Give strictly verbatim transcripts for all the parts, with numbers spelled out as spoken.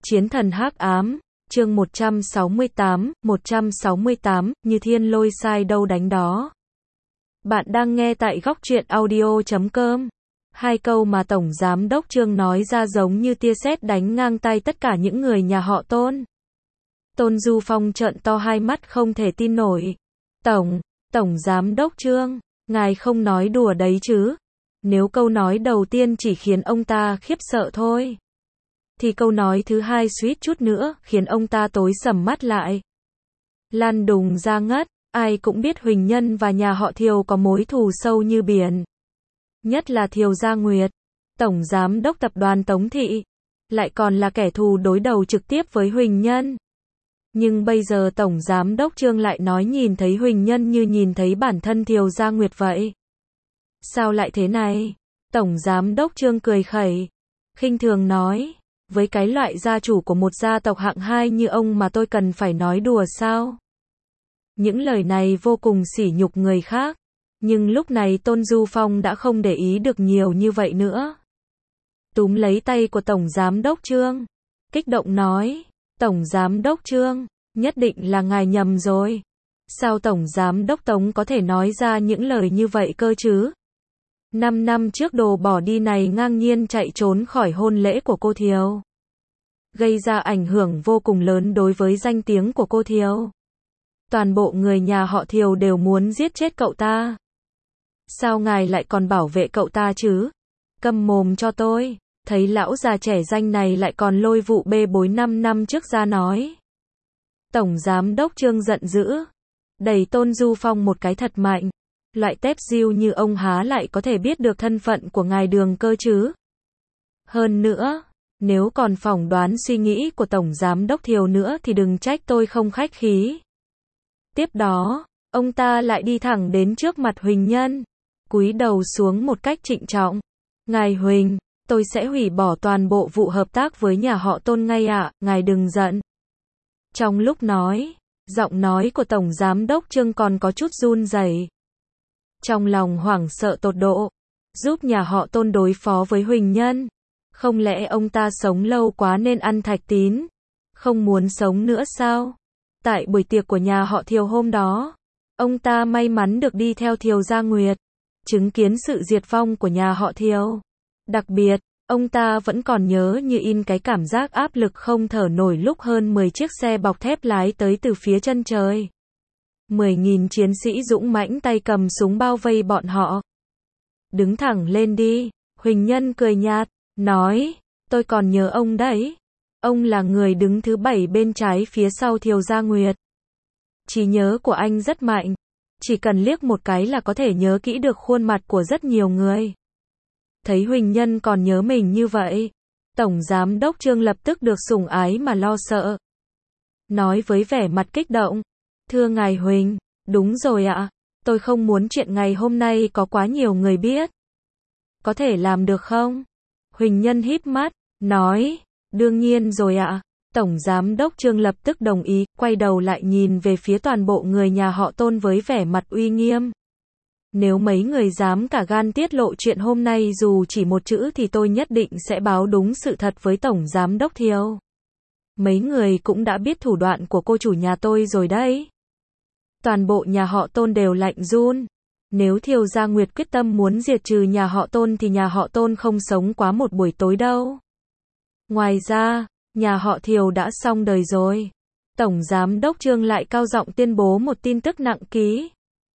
Chiến thần hắc ám, chương một trăm sáu mươi tám, một trăm sáu mươi tám, như thiên lôi sai đâu đánh đó. Bạn đang nghe tại góc truyện audio chấm com. Hai câu mà Tổng Giám đốc Trương nói ra giống như tia sét đánh ngang tay tất cả những người nhà họ Tôn. Tôn Du Phong trợn to hai mắt không thể tin nổi. Tổng, Tổng Giám đốc Trương, ngài không nói đùa đấy chứ? Nếu câu nói đầu tiên chỉ khiến ông ta khiếp sợ thôi, thì câu nói thứ hai suýt chút nữa khiến ông ta tối sầm mắt lại. Lan đùng ra ngất, ai cũng biết Huỳnh Nhân và nhà họ Thiều có mối thù sâu như biển. Nhất là Thiều Gia Nguyệt, Tổng Giám đốc tập đoàn Tống Thị, lại còn là kẻ thù đối đầu trực tiếp với Huỳnh Nhân. Nhưng bây giờ Tổng Giám đốc Trương lại nói nhìn thấy Huỳnh Nhân như nhìn thấy bản thân Thiều Gia Nguyệt vậy. Sao lại thế này? Tổng Giám đốc Trương cười khẩy, khinh thường nói, với cái loại gia chủ của một gia tộc hạng hai như ông mà tôi cần phải nói đùa sao? Những lời này vô cùng sỉ nhục người khác, nhưng lúc này Tôn Du Phong đã không để ý được nhiều như vậy nữa. Túm lấy tay của Tổng Giám đốc Trương, kích động nói, Tổng Giám đốc Trương, nhất định là ngài nhầm rồi. Sao Tổng Giám đốc Tống có thể nói ra những lời như vậy cơ chứ? Năm năm trước đồ bỏ đi này ngang nhiên chạy trốn khỏi hôn lễ của cô Thiều, gây ra ảnh hưởng vô cùng lớn đối với danh tiếng của cô Thiều. Toàn bộ người nhà họ Thiều đều muốn giết chết cậu ta. Sao ngài lại còn bảo vệ cậu ta chứ? Câm mồm cho tôi. Thấy lão già trẻ danh này lại còn lôi vụ bê bối năm năm trước ra nói. Tổng Giám đốc Trương giận dữ, đẩy Tôn Du Phong một cái thật mạnh. Loại tép diêu như ông há lại có thể biết được thân phận của ngài Đường cơ chứ? Hơn nữa, nếu còn phỏng đoán suy nghĩ của Tổng Giám đốc Thiều nữa thì đừng trách tôi không khách khí. Tiếp đó, ông ta lại đi thẳng đến trước mặt Huỳnh Nhân, cúi đầu xuống một cách trịnh trọng. Ngài Huỳnh, tôi sẽ hủy bỏ toàn bộ vụ hợp tác với nhà họ Tôn ngay ạ, à, ngài đừng giận. Trong lúc nói, giọng nói của Tổng Giám đốc Trương còn có chút run rẩy. Trong lòng hoảng sợ tột độ, giúp nhà họ Tôn đối phó với Huỳnh Nhân. Không lẽ ông ta sống lâu quá nên ăn thạch tín, không muốn sống nữa sao? Tại buổi tiệc của nhà họ Thiều hôm đó, ông ta may mắn được đi theo Thiều Gia Nguyệt, chứng kiến sự diệt vong của nhà họ Thiều. Đặc biệt, ông ta vẫn còn nhớ như in cái cảm giác áp lực không thở nổi lúc hơn mười chiếc xe bọc thép lái tới từ phía chân trời. mười nghìn chiến sĩ dũng mãnh tay cầm súng bao vây bọn họ. Đứng thẳng lên đi, Huỳnh Nhân cười nhạt, nói, tôi còn nhớ ông đấy. Ông là người đứng thứ bảy bên trái phía sau Thiều Gia Nguyệt. Trí nhớ của anh rất mạnh, chỉ cần liếc một cái là có thể nhớ kỹ được khuôn mặt của rất nhiều người. Thấy Huỳnh Nhân còn nhớ mình như vậy, Tổng Giám đốc Trương lập tức được sủng ái mà lo sợ. Nói với vẻ mặt kích động, thưa ngài Huỳnh, đúng rồi ạ, tôi không muốn chuyện ngày hôm nay có quá nhiều người biết. Có thể làm được không? Huỳnh Nhân híp mắt, nói, đương nhiên rồi ạ. Tổng Giám đốc Trương lập tức đồng ý, quay đầu lại nhìn về phía toàn bộ người nhà họ Tôn với vẻ mặt uy nghiêm. Nếu mấy người dám cả gan tiết lộ chuyện hôm nay dù chỉ một chữ thì tôi nhất định sẽ báo đúng sự thật với Tổng Giám đốc Thiều. Mấy người cũng đã biết thủ đoạn của cô chủ nhà tôi rồi đấy. Toàn bộ nhà họ Tôn đều lạnh run. Nếu Thiều Gia Nguyệt quyết tâm muốn diệt trừ nhà họ Tôn thì nhà họ Tôn không sống quá một buổi tối đâu. Ngoài ra, nhà họ Thiều đã xong đời rồi. Tổng Giám đốc Trương lại cao giọng tuyên bố một tin tức nặng ký.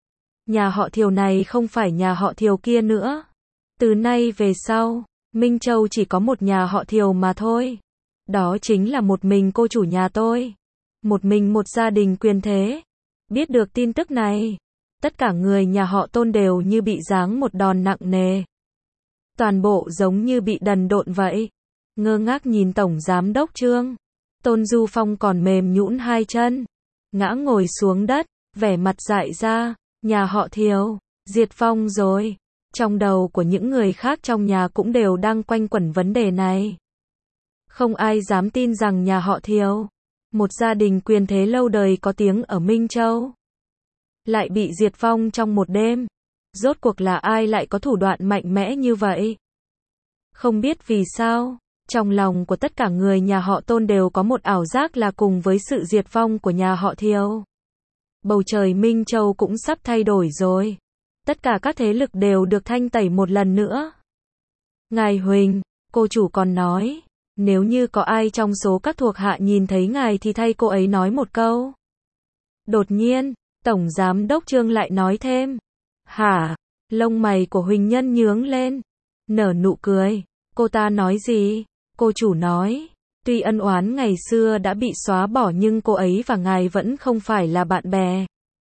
Nhà họ Thiều này không phải nhà họ Thiều kia nữa. Từ nay về sau, Minh Châu chỉ có một nhà họ Thiều mà thôi. Đó chính là một mình cô chủ nhà tôi. Một mình một gia đình quyền thế. Biết được tin tức này, tất cả người nhà họ Tôn đều như bị giáng một đòn nặng nề. Toàn bộ giống như bị đần độn vậy. Ngơ ngác nhìn Tổng Giám đốc Trương. Tôn Du Phong còn mềm nhũn hai chân, ngã ngồi xuống đất, vẻ mặt dại ra. Nhà họ Thiều, diệt vong rồi. Trong đầu của những người khác trong nhà cũng đều đang quanh quẩn vấn đề này. Không ai dám tin rằng nhà họ Thiều, một gia đình quyền thế lâu đời có tiếng ở Minh Châu, lại bị diệt vong trong một đêm. Rốt cuộc là ai lại có thủ đoạn mạnh mẽ như vậy? Không biết vì sao, Trong lòng của tất cả người nhà họ Tôn đều có một ảo giác là cùng với sự diệt vong của nhà họ Thiều, bầu trời Minh Châu cũng sắp thay đổi rồi. Tất cả các thế lực đều được thanh tẩy một lần nữa. Ngài Huỳnh, cô chủ còn nói, nếu như có ai trong số các thuộc hạ nhìn thấy ngài thì thay cô ấy nói một câu. Đột nhiên, Tổng Giám đốc Trương lại nói thêm. Hả? Lông mày của Huỳnh Nhân nhướng lên, nở nụ cười. Cô ta nói gì? Cô chủ nói, tuy ân oán ngày xưa đã bị xóa bỏ nhưng cô ấy và ngài vẫn không phải là bạn bè.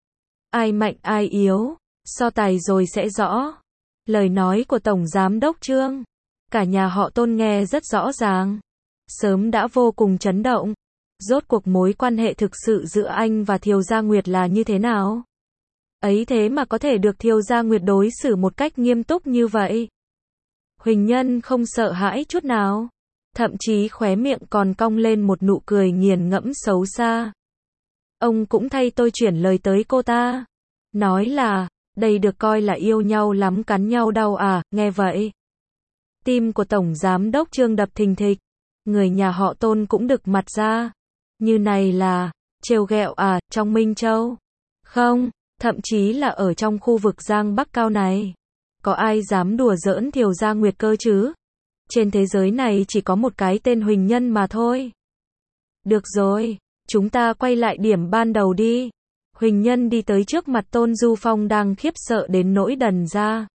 Ai mạnh ai yếu, so tài rồi sẽ rõ. Lời nói của Tổng Giám đốc Trương, cả nhà họ Tôn nghe rất rõ ràng, sớm đã vô cùng chấn động. Rốt cuộc mối quan hệ thực sự giữa anh và Thiều Gia Nguyệt là như thế nào? Ấy thế mà có thể được Thiều Gia Nguyệt đối xử một cách nghiêm túc như vậy. Huỳnh Nhân không sợ hãi chút nào, thậm chí khóe miệng còn cong lên một nụ cười nghiền ngẫm xấu xa. Ông cũng thay tôi chuyển lời tới cô ta, nói là, đây được coi là yêu nhau lắm cắn nhau đau à, nghe vậy. Tim của Tổng Giám đốc Trương đập thình thịch, người nhà họ Tôn cũng đực mặt ra. Như này là, trêu ghẹo à, trong Minh Châu? Không, thậm chí là ở trong khu vực Giang Bắc Cao này. Có ai dám đùa giỡn Thiều Gia Nguyệt cơ chứ? Trên thế giới này chỉ có một cái tên Huỳnh Nhân mà thôi. Được rồi, chúng ta quay lại điểm ban đầu đi. Huỳnh Nhân đi tới trước mặt Tôn Du Phong đang khiếp sợ đến nỗi đần ra.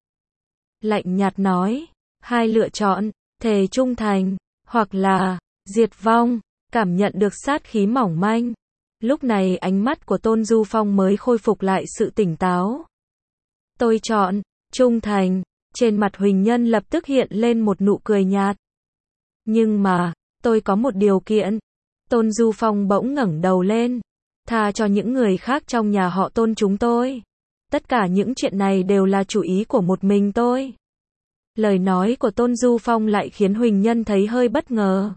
Lạnh nhạt nói, hai lựa chọn, thề trung thành, hoặc là, diệt vong. Cảm nhận được sát khí mỏng manh. Lúc này ánh mắt của Tôn Du Phong mới khôi phục lại sự tỉnh táo. Tôi chọn, trung thành. Trên mặt Huỳnh Nhân lập tức hiện lên một nụ cười nhạt. Nhưng mà, tôi có một điều kiện. Tôn Du Phong bỗng ngẩng đầu lên. Tha cho những người khác trong nhà họ Tôn chúng tôi. Tất cả những chuyện này đều là chủ ý của một mình tôi. Lời nói của Tôn Du Phong lại khiến Huỳnh Nhân thấy hơi bất ngờ.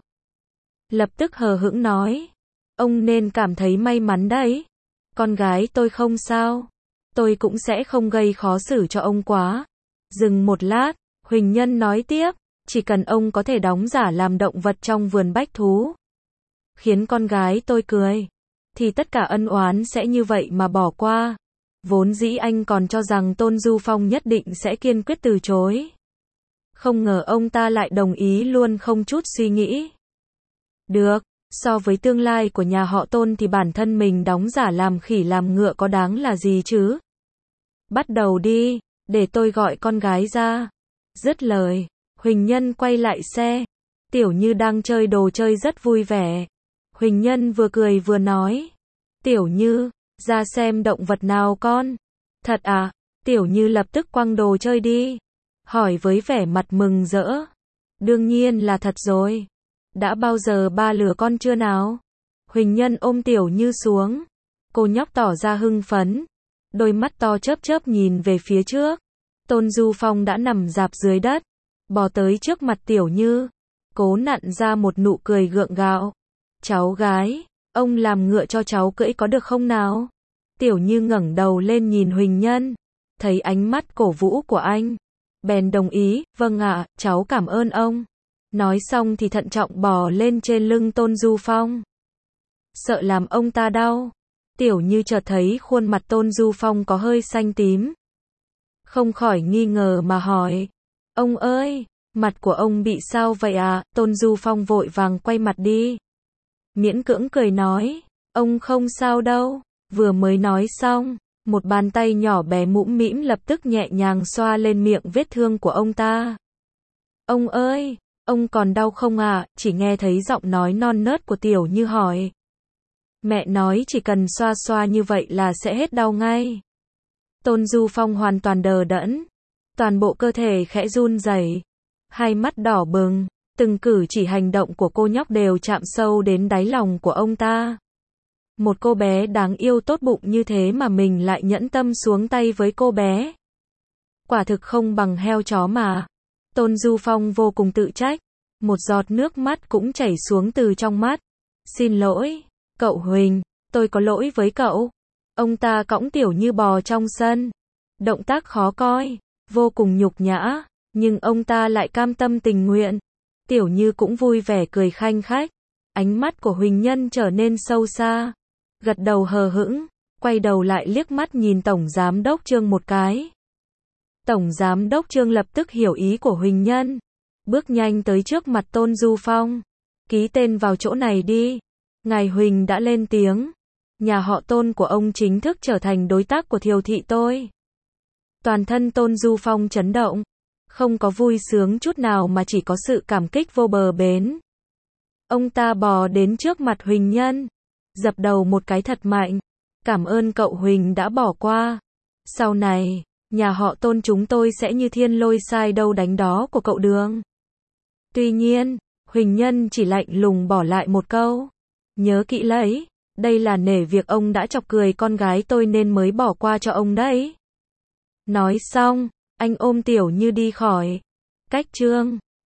Lập tức hờ hững nói. Ông nên cảm thấy may mắn đấy. Con gái tôi không sao. Tôi cũng sẽ không gây khó xử cho ông quá. Dừng một lát, Huỳnh Nhân nói tiếp. Chỉ cần ông có thể đóng giả làm động vật trong vườn bách thú, khiến con gái tôi cười, thì tất cả ân oán sẽ như vậy mà bỏ qua. Vốn dĩ anh còn cho rằng Tôn Du Phong nhất định sẽ kiên quyết từ chối. Không ngờ ông ta lại đồng ý luôn không chút suy nghĩ. Được, so với tương lai của nhà họ Tôn thì bản thân mình đóng giả làm khỉ làm ngựa có đáng là gì chứ? Bắt đầu đi, để tôi gọi con gái ra. Dứt lời, Huỳnh Nhân quay lại xe. Tiểu Như đang chơi đồ chơi rất vui vẻ. Huỳnh Nhân vừa cười vừa nói. Tiểu Như, ra xem động vật nào con? Thật à? Tiểu Như lập tức quăng đồ chơi đi. Hỏi với vẻ mặt mừng rỡ. Đương nhiên là thật rồi. Đã bao giờ ba lừa con chưa nào? Huỳnh Nhân ôm Tiểu Như xuống. Cô nhóc tỏ ra hưng phấn. Đôi mắt to chớp chớp nhìn về phía trước. Tôn Du Phong đã nằm rạp dưới đất, bò tới trước mặt Tiểu Như, cố nặn ra một nụ cười gượng gạo. Cháu gái, ông làm ngựa cho cháu cưỡi có được không nào? Tiểu Như ngẩng đầu lên nhìn Huỳnh Nhân, thấy ánh mắt cổ vũ của anh, bèn đồng ý, vâng ạ, cháu cảm ơn ông. Nói xong thì thận trọng bò lên trên lưng Tôn Du Phong. Sợ làm ông ta đau. Tiểu Như chợt thấy khuôn mặt Tôn Du Phong có hơi xanh tím. Không khỏi nghi ngờ mà hỏi. Ông ơi, mặt của ông bị sao vậy à? Tôn Du Phong vội vàng quay mặt đi. Miễn cưỡng cười nói. Ông không sao đâu. Vừa mới nói xong, một bàn tay nhỏ bé mũm mĩm lập tức nhẹ nhàng xoa lên miệng vết thương của ông ta. Ông ơi, ông còn đau không à? Chỉ nghe thấy giọng nói non nớt của Tiểu Như hỏi. Mẹ nói chỉ cần xoa xoa như vậy là sẽ hết đau ngay. Tôn Du Phong hoàn toàn đờ đẫn, toàn bộ cơ thể khẽ run rẩy, hai mắt đỏ bừng, từng cử chỉ hành động của cô nhóc đều chạm sâu đến đáy lòng của ông ta. Một cô bé đáng yêu tốt bụng như thế mà mình lại nhẫn tâm xuống tay với cô bé. Quả thực không bằng heo chó mà. Tôn Du Phong vô cùng tự trách, một giọt nước mắt cũng chảy xuống từ trong mắt. Xin lỗi, cậu Huỳnh, tôi có lỗi với cậu. Ông ta cõng Tiểu Như bò trong sân. Động tác khó coi, vô cùng nhục nhã, nhưng ông ta lại cam tâm tình nguyện. Tiểu Như cũng vui vẻ cười khanh khách. Ánh mắt của Huỳnh Nhân trở nên sâu xa. Gật đầu hờ hững, quay đầu lại liếc mắt nhìn Tổng Giám đốc Trương một cái. Tổng Giám đốc Trương lập tức hiểu ý của Huỳnh Nhân. Bước nhanh tới trước mặt Tôn Du Phong. Ký tên vào chỗ này đi. Ngài Huỳnh đã lên tiếng. Nhà họ Tôn của ông chính thức trở thành đối tác của Thiều thị tôi. Toàn thân Tôn Du Phong chấn động. Không có vui sướng chút nào mà chỉ có sự cảm kích vô bờ bến. Ông ta bò đến trước mặt Huỳnh Nhân. Dập đầu một cái thật mạnh. Cảm ơn cậu Huỳnh đã bỏ qua. Sau này, nhà họ Tôn chúng tôi sẽ như thiên lôi sai đâu đánh đó của cậu Đường. Tuy nhiên, Huỳnh Nhân chỉ lạnh lùng bỏ lại một câu. Nhớ kỹ lấy, đây là nể việc ông đã chọc cười con gái tôi nên mới bỏ qua cho ông đấy. Nói xong, anh ôm Tiểu Như đi khỏi. Cách Trương